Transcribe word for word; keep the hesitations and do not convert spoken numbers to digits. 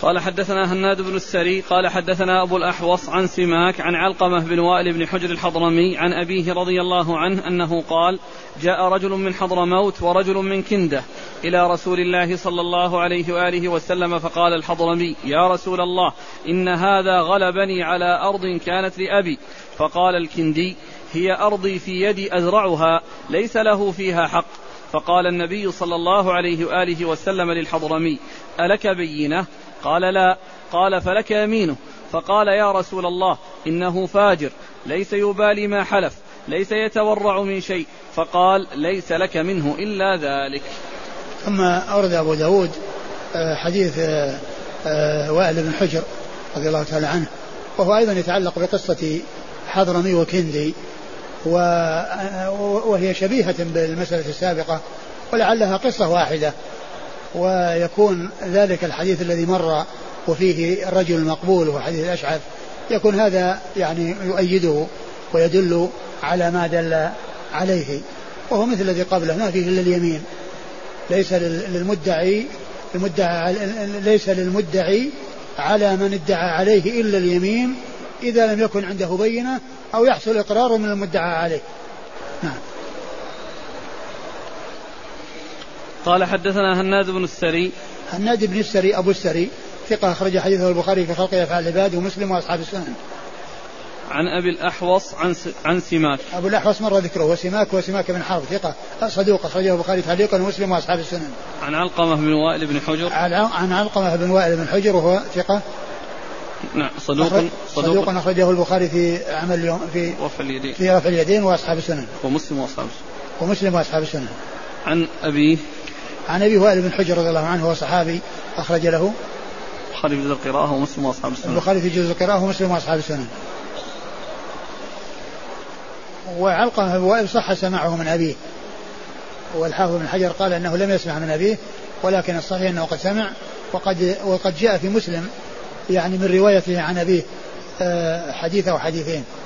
قال حدثنا هناد بن السري قال حدثنا أبو الأحوص عن سماك عن علقمة بن وائل بن حجر الحضرمي عن أبيه رضي الله عنه أنه قال جاء رجل من حضرموت ورجل من كندة إلى رسول الله صلى الله عليه وآله وسلم فقال الحضرمي يا رسول الله إن هذا غلبني على أرض كانت لأبي. فقال الكندي هي أرضي في يدي أزرعها ليس له فيها حق. فقال النبي صلى الله عليه وآله وسلم للحضرمي ألك بينة؟ قال لا. قال فلك يمينه. فقال يا رسول الله إنه فاجر ليس يبالي ما حلف ليس يتورع من شيء. فقال ليس لك منه إلا ذلك. ثم أورد أبو داود حديث وائل بن حجر رضي الله تعالى عنه وهو أيضا يتعلق بقصة حضرمي وكندي وهي شبيهة بالمسألة السابقة ولعلها قصة واحدة ويكون ذلك الحديث الذي مر وفيه الرجل المقبول وحديث الأشعث يكون هذا يعني يؤيده ويدل على ما دل عليه وهو مثل الذي قبله ما فيه إلا اليمين ليس للمدعي المدعي ليس للمدعي على من ادعى عليه إلا اليمين إذا لم يكن عنده بينة أو يحصل إقرار من المدعى عليه. نعم. قال حدثنا هناد بن السري هناد بن السري أبو السري ثقة أخرج حديثه البخاري في خلق أفعال العباد ومسلم وأصحاب السنن. عن أبي الأحوص عن عن سماك أبو الأحوص مر ذكره وسماك وسماك بن حرب ثقة صدوق أخرجه البخاري تعليقا ومسلم وأصحاب السنن. عن علقمة بن وائل بن حجر عن علقمة بن وائل بن حجر وهو ثقة نعم صدوق صدوق أخرجه البخاري في عمل اليوم في رفع اليدين في رفع اليدين وأصحاب السنن ومسلم وأصحاب السنن ومسلم وأصحاب السنن. عن أبي عن أبي وائل بن حجر رضي الله عنه هو صحابي أخرج له البخاري في جزء القراءة ومسلم وأصحاب السنن البخاري في جزء القراءة ومسلم وأصحاب السنن. وعلقمة بن وائل صح سماعه من أبيه والحافظ بن حجر قال أنه لم يسمع من أبيه ولكن الصحيح أنه قد سمع وقد وقد جاء في مسلم يعني من روايته عن أبيه حديث أو حديثين.